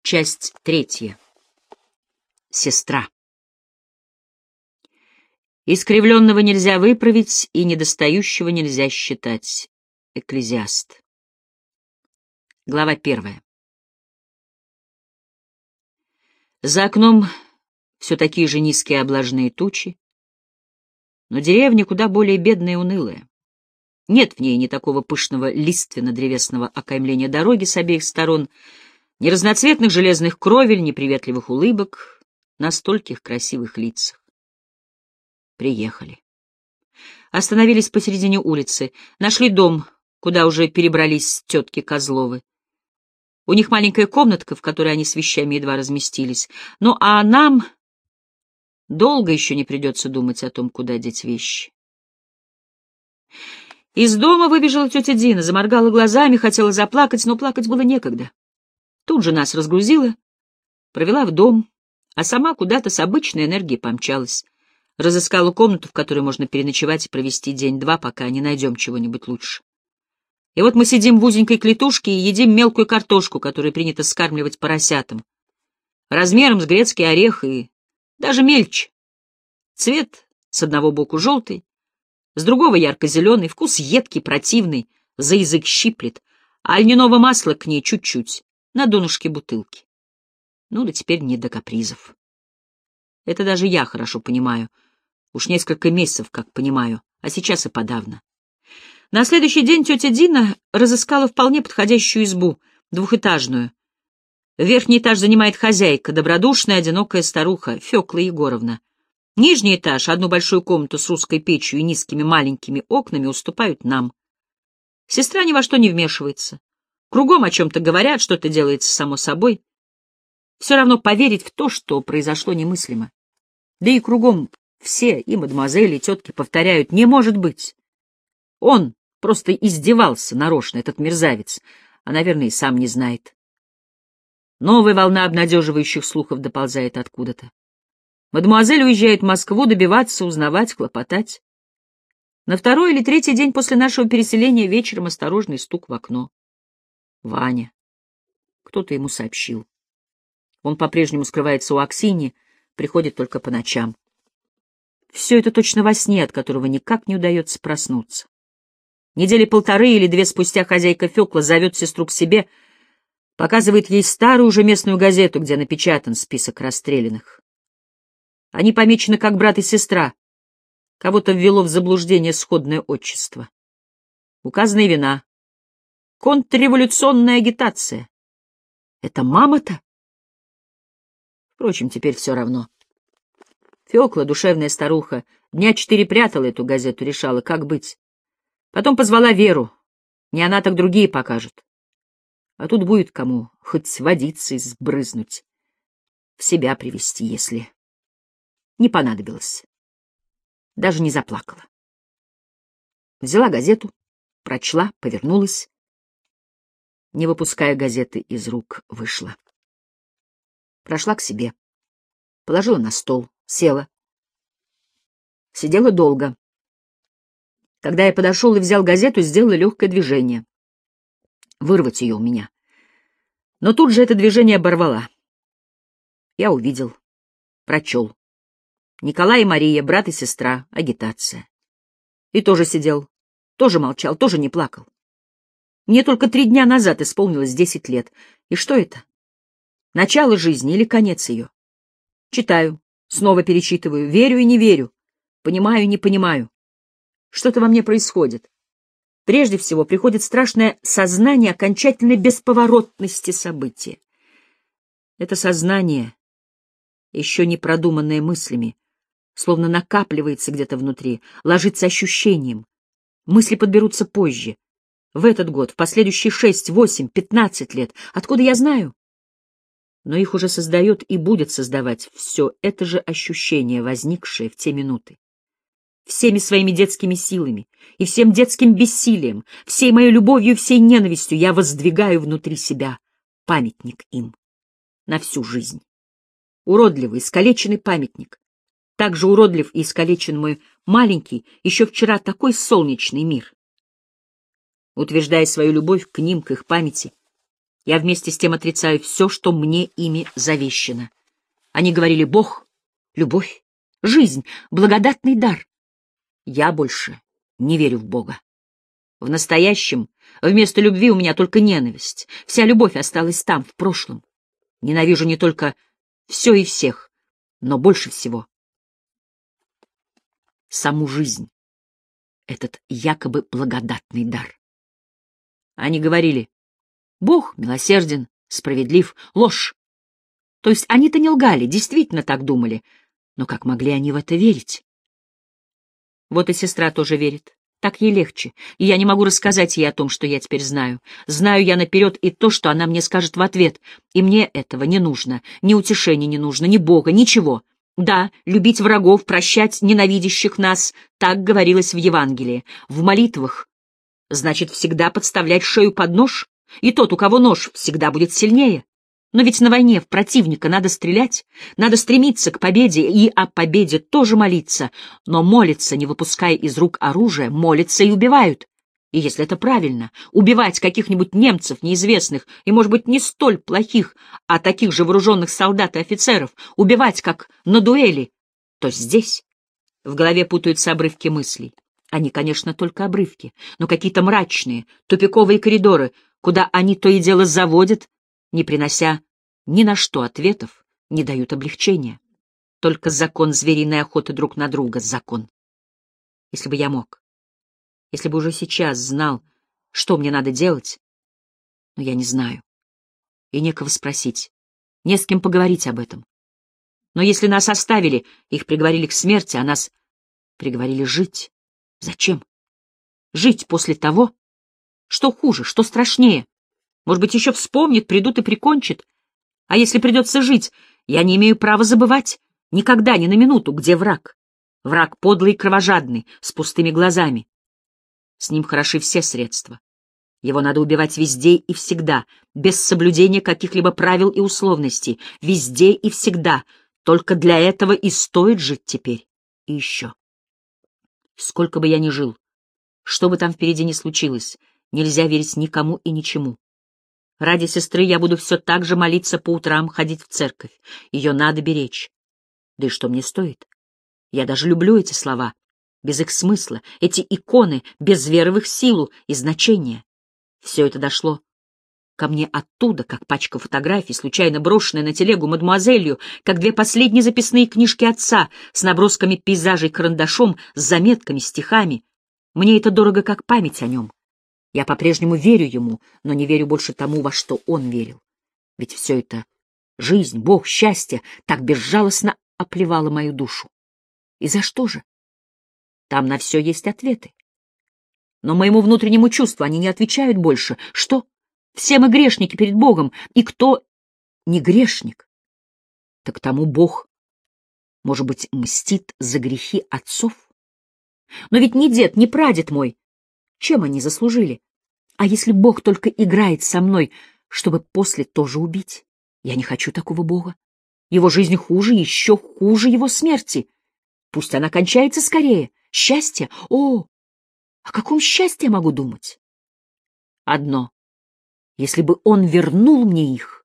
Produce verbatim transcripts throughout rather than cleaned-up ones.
Часть третья. Сестра. Искривленного нельзя выправить, и недостающего нельзя считать. Экклезиаст. Глава первая. За окном все такие же низкие облажные тучи, но деревня куда более бедная и унылая. Нет в ней ни такого пышного лиственно-древесного окаймления дороги с обеих сторон, ни разноцветных железных кровель, ни приветливых улыбок на стольких красивых лицах. Приехали. Остановились посередине улицы, нашли дом, куда уже перебрались тетки Козловы. У них маленькая комнатка, в которой они с вещами едва разместились. Ну а нам долго еще не придется думать о том, куда деть вещи. Из дома выбежала тетя Дина, заморгала глазами, хотела заплакать, но плакать было некогда. Тут же нас разгрузила, провела в дом, а сама куда-то с обычной энергией помчалась. Разыскала комнату, в которой можно переночевать и провести день-два, пока не найдем чего-нибудь лучше. И вот мы сидим в узенькой клетушке и едим мелкую картошку, которую принято скармливать поросятам. Размером с грецкий орех и даже мельче. Цвет с одного боку желтый, с другого ярко-зеленый, вкус едкий, противный, за язык щиплет, а льняного масла к ней чуть-чуть, на донышке бутылки. Ну да теперь не до капризов. Это даже я хорошо понимаю. Уж несколько месяцев как понимаю, а сейчас и подавно. На следующий день тетя Дина разыскала вполне подходящую избу, двухэтажную. Верхний этаж занимает хозяйка, добродушная, одинокая старуха, Фёкла Егоровна. Нижний этаж, одну большую комнату с русской печью и низкими маленькими окнами, уступают нам. Сестра ни во что не вмешивается. Кругом о чем-то говорят, что-то делается само собой. Все равно поверить в то, что произошло, немыслимо. Да и кругом все, и мадемуазели, и тетки повторяют: не может быть. Он просто издевался нарочно, этот мерзавец, а, наверное, и сам не знает. Новая волна обнадеживающих слухов доползает откуда-то. Мадемуазель уезжает в Москву добиваться, узнавать, хлопотать. На второй или третий день после нашего переселения вечером осторожный стук в окно. Ваня. Кто-то ему сообщил. Он по-прежнему скрывается у Аксиньи, приходит только по ночам. Все это точно во сне, от которого никак не удается проснуться. Недели полторы или две спустя хозяйка Фёкла зовет сестру к себе, показывает ей старую уже местную газету, где напечатан список расстрелянных. Они помечены как брат и сестра. Кого-то ввело в заблуждение сходное отчество. Указана и вина. Контрреволюционная агитация. Это мама-то? Впрочем, теперь все равно. Фёкла, душевная старуха, дня четыре прятала эту газету, решала, как быть. Потом позвала Веру. Не она, так другие покажут. А тут будет кому хоть водиться сбрызнуть, в себя привести, если... Не понадобилось. Даже не заплакала. Взяла газету, прочла, повернулась. Не выпуская газеты из рук, вышла. Прошла к себе. Положила на стол, села. Сидела долго. Когда я подошел и взял газету, сделала легкое движение. Вырвать ее у меня. Но тут же это движение оборвала. Я увидел, прочел. Николай и Мария, брат и сестра, агитация. И тоже сидел, тоже молчал, тоже не плакал. Мне только три дня назад исполнилось десять лет. И что это? Начало жизни или конец ее? Читаю, снова перечитываю, верю и не верю, понимаю и не понимаю. Что-то во мне происходит. Прежде всего приходит страшное сознание окончательной бесповоротности события. Это сознание, еще не продуманное мыслями, словно накапливается где-то внутри, ложится ощущением. Мысли подберутся позже. В этот год, в последующие шесть, восемь, пятнадцать лет. Откуда я знаю? Но их уже создает и будет создавать все это же ощущение, возникшее в те минуты. Всеми своими детскими силами и всем детским бессилием, всей моей любовью и всей ненавистью я воздвигаю внутри себя памятник им на всю жизнь. Уродливый, искалеченный памятник. Так же уродлив и искалечен мой маленький, еще вчера такой солнечный мир. Утверждая свою любовь к ним, к их памяти, Я вместе с тем отрицаю все, что мне ими завещено. Они говорили: Бог, любовь, жизнь, благодатный дар. Я больше не верю в Бога. В настоящем вместо любви у меня только ненависть. Вся любовь осталась там, в прошлом. Ненавижу не только все и всех, но больше всего саму жизнь, этот якобы благодатный дар. Они говорили: Бог милосерден, справедлив, ложь. То есть они-то не лгали, действительно так думали, но как могли они в это верить? Вот и сестра тоже верит. Так ей легче, и я не могу рассказать ей о том, что я теперь знаю. Знаю я наперед и то, что она мне скажет в ответ, и мне этого не нужно, ни утешения не нужно, ни Бога, ничего. Да, любить врагов, прощать ненавидящих нас, так говорилось в Евангелии. В молитвах, значит, всегда подставлять шею под нож, и тот, у кого нож, всегда будет сильнее. Но ведь на войне в противника надо стрелять, надо стремиться к победе и о победе тоже молиться, но молиться, не выпуская из рук оружия, молятся и убивают. И если это правильно, убивать каких-нибудь немцев неизвестных и, может быть, не столь плохих, а таких же вооруженных солдат и офицеров, убивать, как на дуэли, то здесь в голове путаются обрывки мыслей. Они, конечно, только обрывки, но какие-то мрачные, тупиковые коридоры, куда они то и дело заводят, не принося ни на что ответов, не дают облегчения. Только закон звериной охоты друг на друга — закон. Если бы я мог, если бы уже сейчас знал, что мне надо делать, но я не знаю. И некого спросить, не с кем поговорить об этом. Но если нас оставили, их приговорили к смерти, а нас приговорили жить. Зачем? Жить после того? Что хуже, что страшнее? Может быть, еще вспомнят, придут и прикончат. А если придется жить, я не имею права забывать, никогда, ни на минуту, где враг. Враг подлый и кровожадный, с пустыми глазами. С ним хороши все средства. Его надо убивать везде и всегда, без соблюдения каких-либо правил и условностей, везде и всегда. Только для этого и стоит жить теперь. И еще. Сколько бы я ни жил, что бы там впереди ни случилось, нельзя верить никому и ничему. Ради сестры я буду все так же молиться по утрам, ходить в церковь. Ее надо беречь. Да и что мне стоит? Я даже люблю эти слова, без их смысла, эти иконы, без веры в их силу и значение. Все это дошло ко мне оттуда, как пачка фотографий, случайно брошенная на телегу мадемуазелью, как две последние записные книжки отца с набросками пейзажей карандашом, с заметками, стихами. Мне это дорого, как память о нем. Я по-прежнему верю ему, но не верю больше тому, во что он верил. Ведь все это — жизнь, Бог, счастье — так безжалостно оплевало мою душу. И за что же? Там на все есть ответы. Но моему внутреннему чувству они не отвечают больше. Что? Все мы грешники перед Богом. И кто не грешник? Так тому Бог, может быть, мстит за грехи отцов? Но ведь ни дед, ни прадед мой. Чем они заслужили? А если Бог только играет со мной, чтобы после тоже убить? Я не хочу такого Бога. Его жизнь хуже, еще хуже его смерти. Пусть она кончается скорее. Счастье? О, о каком счастье я могу думать? Одно. Если бы он вернул мне их.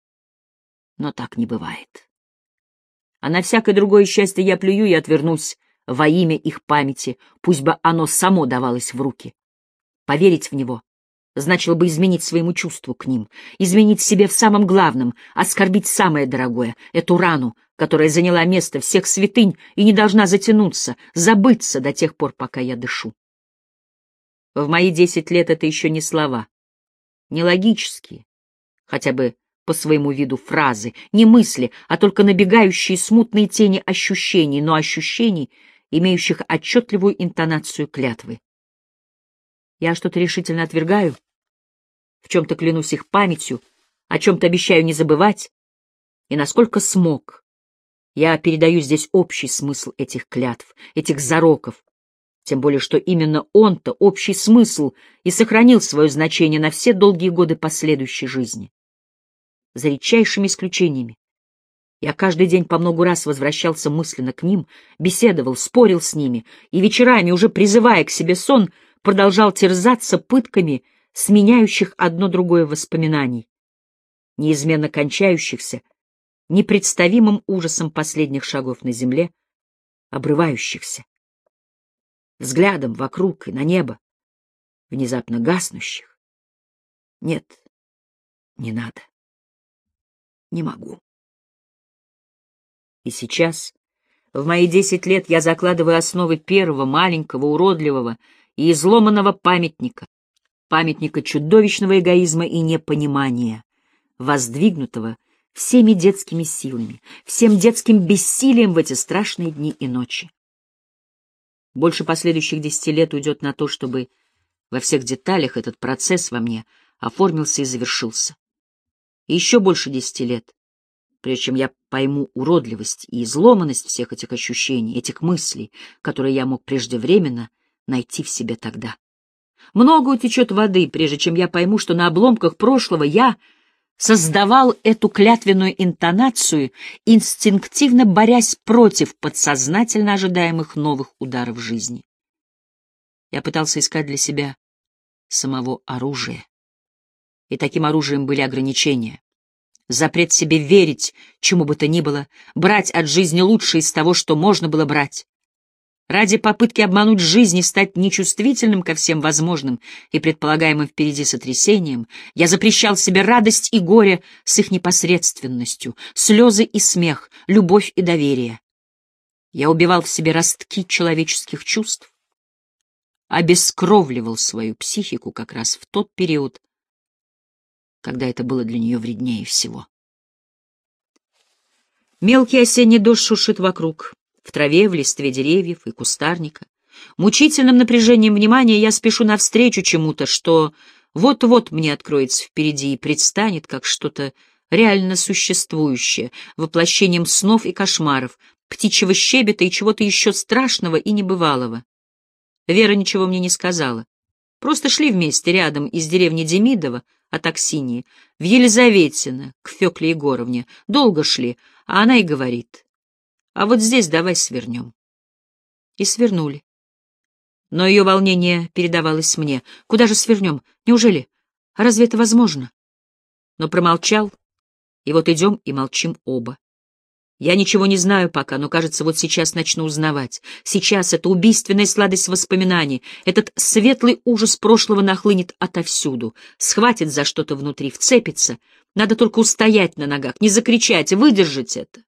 Но так не бывает. А на всякое другое счастье я плюю и отвернусь во имя их памяти, пусть бы оно само давалось в руки. Поверить в него значило бы изменить своему чувству к ним, изменить себе в самом главном, оскорбить самое дорогое, эту рану, которая заняла место всех святынь и не должна затянуться, забыться до тех пор, пока я дышу. В мои десять лет это еще не слова, не логические, хотя бы по своему виду фразы, не мысли, а только набегающие смутные тени ощущений, но ощущений, имеющих отчетливую интонацию клятвы. Я что-то решительно отвергаю, в чем-то клянусь их памятью, о чем-то обещаю не забывать, и насколько смог, я передаю здесь общий смысл этих клятв, этих зароков, тем более что именно он-то, общий смысл, и сохранил свое значение на все долгие годы последующей жизни. За редчайшими исключениями. Я каждый день по многу раз возвращался мысленно к ним, беседовал, спорил с ними, и вечерами, уже призывая к себе сон, продолжал терзаться пытками сменяющих одно другое воспоминаний. неизменно кончающихся непредставимым ужасом последних шагов на земле, обрывающихся, взглядом вокруг и на небо, внезапно гаснущих. Нет, не надо. Не могу. И сейчас, в мои десять лет, я закладываю основы первого маленького, уродливого и изломанного памятника, памятника чудовищного эгоизма и непонимания, воздвигнутого всеми детскими силами, всем детским бессилием в эти страшные дни и ночи. Больше последующих десяти лет уйдет на то, чтобы во всех деталях этот процесс во мне оформился и завершился. И еще больше десяти лет, прежде чем я пойму уродливость и изломанность всех этих ощущений, этих мыслей, которые я мог преждевременно найти в себе тогда. Много утечет воды, прежде чем я пойму, что на обломках прошлого я создавал эту клятвенную интонацию, инстинктивно борясь против подсознательно ожидаемых новых ударов жизни. Я пытался искать для себя самого оружия. И таким оружием были ограничения. Запрет себе верить чему бы то ни было, брать от жизни лучшее из того, что можно было брать. Ради попытки обмануть жизнь и стать нечувствительным ко всем возможным и предполагаемым впереди сотрясениям, я запрещал себе радость и горе с их непосредственностью, слезы и смех, любовь и доверие. Я убивал в себе ростки человеческих чувств, обескровливал свою психику как раз в тот период, когда это было для нее вреднее всего. Мелкий осенний дождь шуршит вокруг, в траве, в листве деревьев и кустарника. Мучительным напряжением внимания я спешу навстречу чему-то, что вот-вот мне откроется впереди и предстанет как что-то реально существующее, воплощением снов и кошмаров, птичьего щебета и чего-то еще страшного и небывалого. Вера ничего мне не сказала. Просто шли вместе рядом из деревни Демидова от Аксиньи в Елизаветино к Фёкле Егоровне. Долго шли, а она и говорит: «А вот здесь давай свернем». И свернули. Но ее волнение передавалось мне. «Куда же свернем? Неужели? А разве это возможно?» Но промолчал, и вот идем и молчим оба. Я ничего не знаю пока, но, кажется, вот сейчас начну узнавать. Сейчас эта убийственная сладость воспоминаний, этот светлый ужас прошлого нахлынет отовсюду, схватит за что-то внутри, вцепится. Надо только устоять на ногах, не закричать, выдержать это.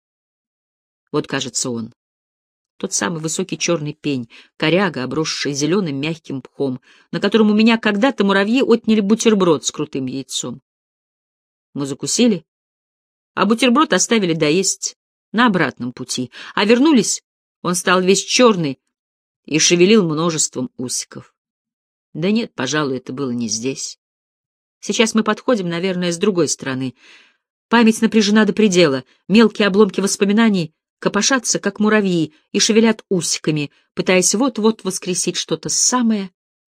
Вот, кажется, он. Тот самый высокий черный пень, коряга, обросшая зеленым мягким пхом, на котором у меня когда-то муравьи отняли бутерброд с крутым яйцом. Мы закусили, а бутерброд оставили доесть на обратном пути, а вернулись, он стал весь черный и шевелил множеством усиков. Да нет, пожалуй, это было не здесь. Сейчас мы подходим, наверное, с другой стороны. Память напряжена до предела, мелкие обломки воспоминаний копошатся, как муравьи, и шевелят усиками, пытаясь вот-вот воскресить что-то самое.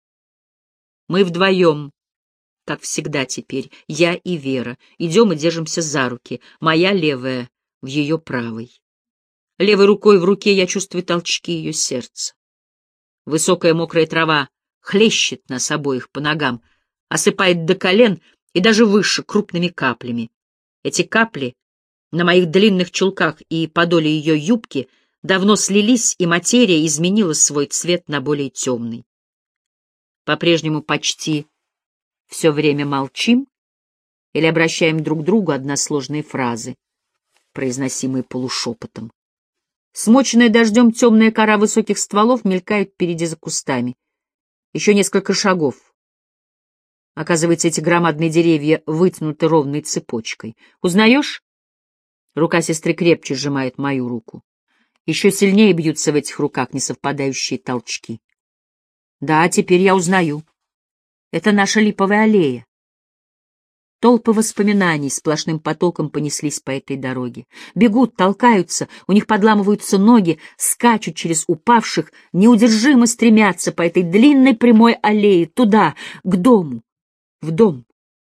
Мы вдвоем, как всегда теперь, я и Вера, идем и держимся за руки, моя левая в ее правой. Левой рукой в руке я чувствую толчки ее сердца. Высокая мокрая трава хлещет нас обоих по ногам, осыпает до колен и даже выше крупными каплями. Эти капли на моих длинных чулках и подоле ее юбки давно слились, и материя изменила свой цвет на более темный. По-прежнему почти все время молчим или обращаем друг к другу односложные фразы, произносимые полушепотом. Смоченная дождем темная кора высоких стволов мелькает впереди за кустами. Еще несколько шагов. Оказывается, эти громадные деревья вытянуты ровной цепочкой. Узнаешь? Рука сестры крепче сжимает мою руку. Еще сильнее бьются в этих руках несовпадающие толчки. Да, теперь я узнаю. Это наша липовая аллея. Толпы воспоминаний сплошным потоком понеслись по этой дороге. Бегут, толкаются, у них подламываются ноги, скачут через упавших, неудержимо стремятся по этой длинной прямой аллее, туда, к дому, в дом.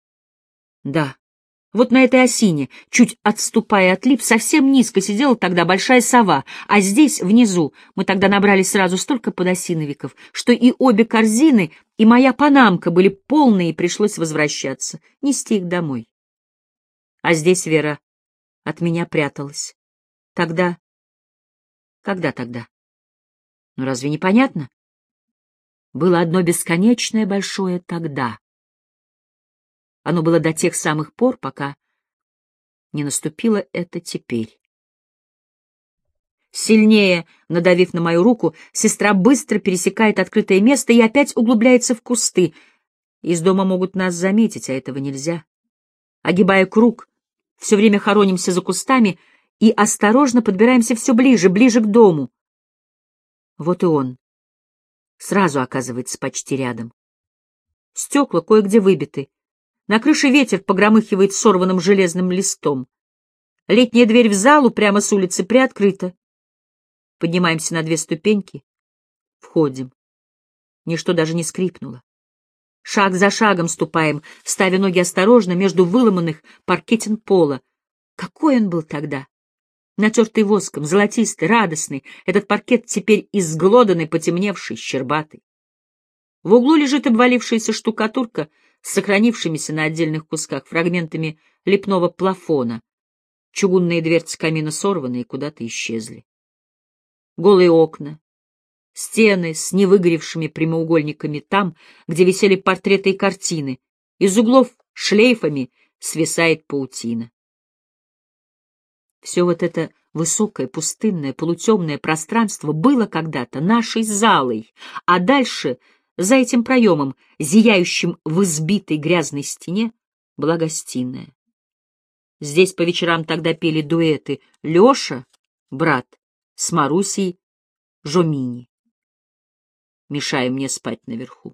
Да, вот на этой осине, чуть отступая от лип, совсем низко сидела тогда большая сова, а здесь, внизу, мы тогда набрали сразу столько подосиновиков, что и обе корзины, и моя панамка были полные, и пришлось возвращаться, нести их домой. А здесь Вера от меня пряталась. Тогда... Когда тогда? Ну разве не понятно? Было одно бесконечное большое «тогда». Оно было до тех самых пор, пока не наступило это теперь. Сильнее надавив на мою руку, сестра быстро пересекает открытое место и опять углубляется в кусты. Из дома могут нас заметить, а этого нельзя. Огибая круг, все время хоронимся за кустами и осторожно подбираемся все ближе, ближе к дому. Вот и он. Сразу оказывается почти рядом. Стекла кое-где выбиты. На крыше ветер погромыхивает сорванным железным листом. Летняя дверь в залу прямо с улицы приоткрыта. Поднимаемся на две ступеньки. Входим. Ничто даже не скрипнуло. Шаг за шагом ступаем, ставя ноги осторожно между выломанных паркетин пола. Какой он был тогда! Натертый воском, золотистый, радостный, этот паркет теперь изглоданный, потемневший, щербатый. В углу лежит обвалившаяся штукатурка с сохранившимися на отдельных кусках фрагментами лепного плафона. Чугунные дверцы камина сорваны и куда-то исчезли. Голые окна, стены с невыгоревшими прямоугольниками там, где висели портреты и картины. Из углов шлейфами свисает паутина. Все вот это высокое, пустынное, полутемное пространство было когда-то нашей залой, а дальше, за этим проемом, зияющим в избитой грязной стене, была гостиная. Здесь по вечерам тогда пели дуэты Леша, брат, с Марусей Жомини, мешая мне спать наверху.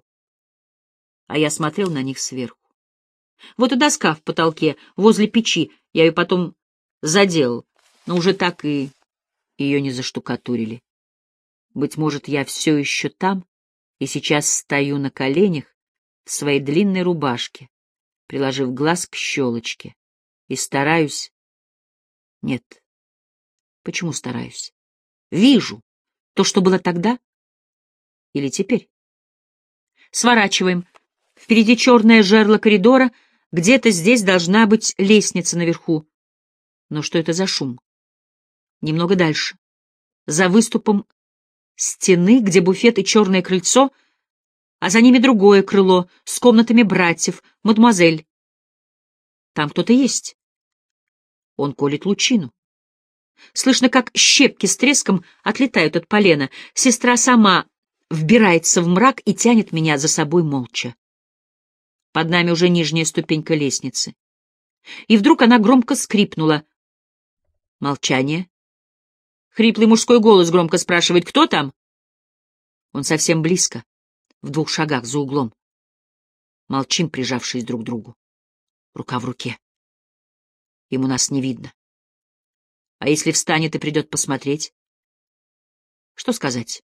А я смотрел на них сверху. Вот и доска в потолке, возле печи, я ее потом заделал, но уже так и ее не заштукатурили. Быть может, я все еще там и сейчас стою на коленях в своей длинной рубашке, приложив глаз к щелочке, и стараюсь... Нет. Почему стараюсь? Вижу то, что было тогда или теперь. Сворачиваем. Впереди черное жерло коридора, где-то здесь должна быть лестница наверху. Но что это за шум? Немного дальше. За выступом стены, где буфет и черное крыльцо, а за ними другое крыло с комнатами братьев, мадемуазель. Там кто-то есть. Он колет лучину. Слышно, как щепки с треском отлетают от полена. Сестра сама вбирается в мрак и тянет меня за собой молча. Под нами уже нижняя ступенька лестницы. И вдруг она громко скрипнула. Молчание. Хриплый мужской голос громко спрашивает: «Кто там?» Он совсем близко, в двух шагах за углом. Молчим, прижавшись друг к другу. Рука в руке. Ему нас не видно. А если встанет и придет посмотреть? Что сказать?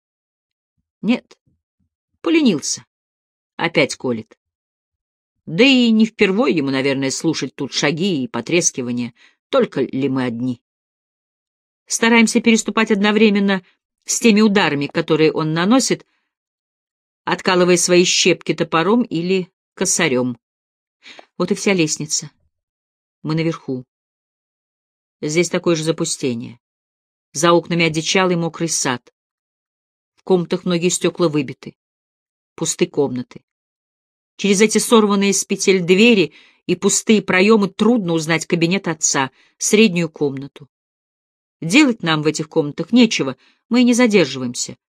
Нет. Поленился. Опять колет. Да и не впервой ему, наверное, слушать тут шаги и потрескивания. Только ли мы одни? Стараемся переступать одновременно с теми ударами, которые он наносит, откалывая свои щепки топором или косарем. Вот и вся лестница. Мы наверху. Здесь такое же запустение. За окнами одичалый мокрый сад. В комнатах многие стекла выбиты. Пусты комнаты. Через эти сорванные с петель двери и пустые проемы трудно узнать кабинет отца, среднюю комнату. Делать нам в этих комнатах нечего, мы и не задерживаемся.